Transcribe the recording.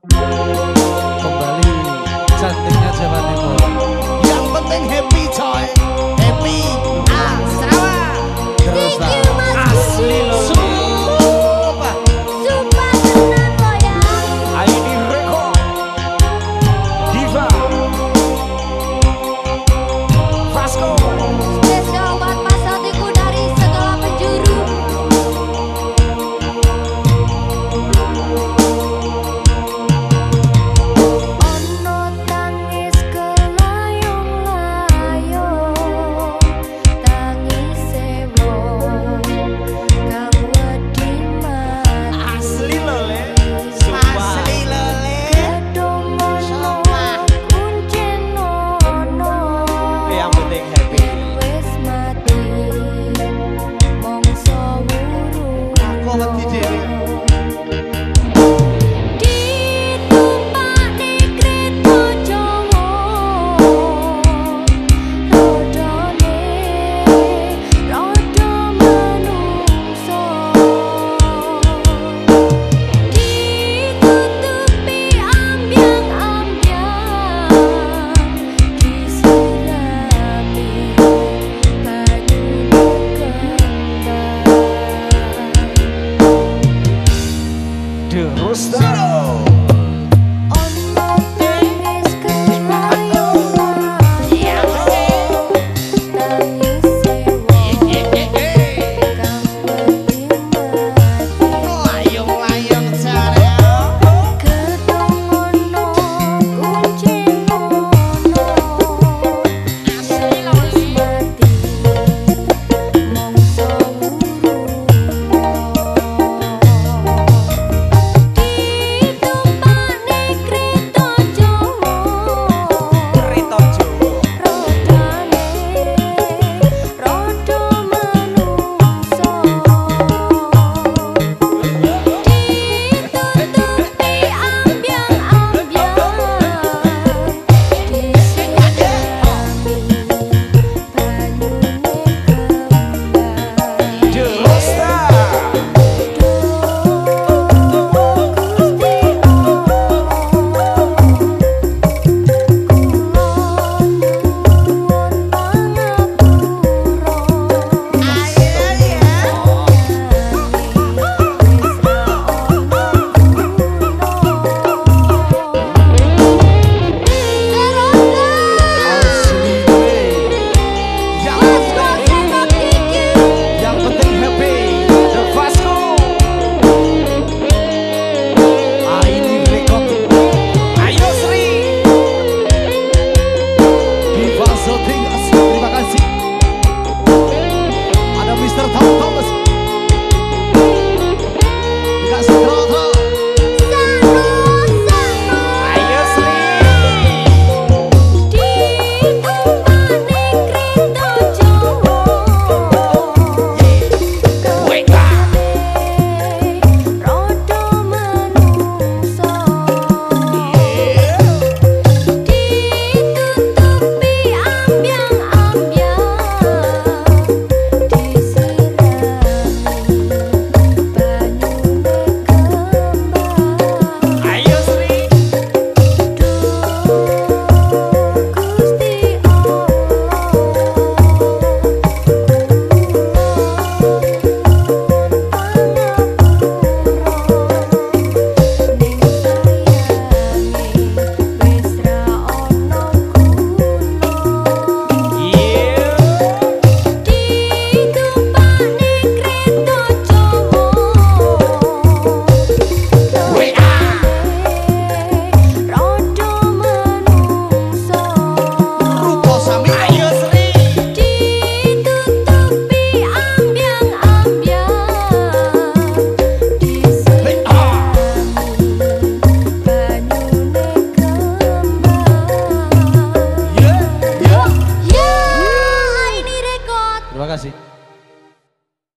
Kembali cantiknya Jawa Timur. Yang penting happy coy. Happy Sarawak. Terus lah. Asli loh. Sumpah. Sumpah tenan lo ya. ID Record Diva Vasco. Spesial buat Mas hatiku dari segala penjuru. Ono tangis kelayong-layong, tangis wong kang wedi mati. Asli loh le. Sumpah. Asli loh le. Sumpah. Kuncen ono. Yang penting happy. Wis mati mongso wuru. Aku wedi dhewe. Ditumpak kreta Jawa, rodone rodo manungsa. Ditutupi ambyang-ambyang, disirami banyu kembang. The Rooster.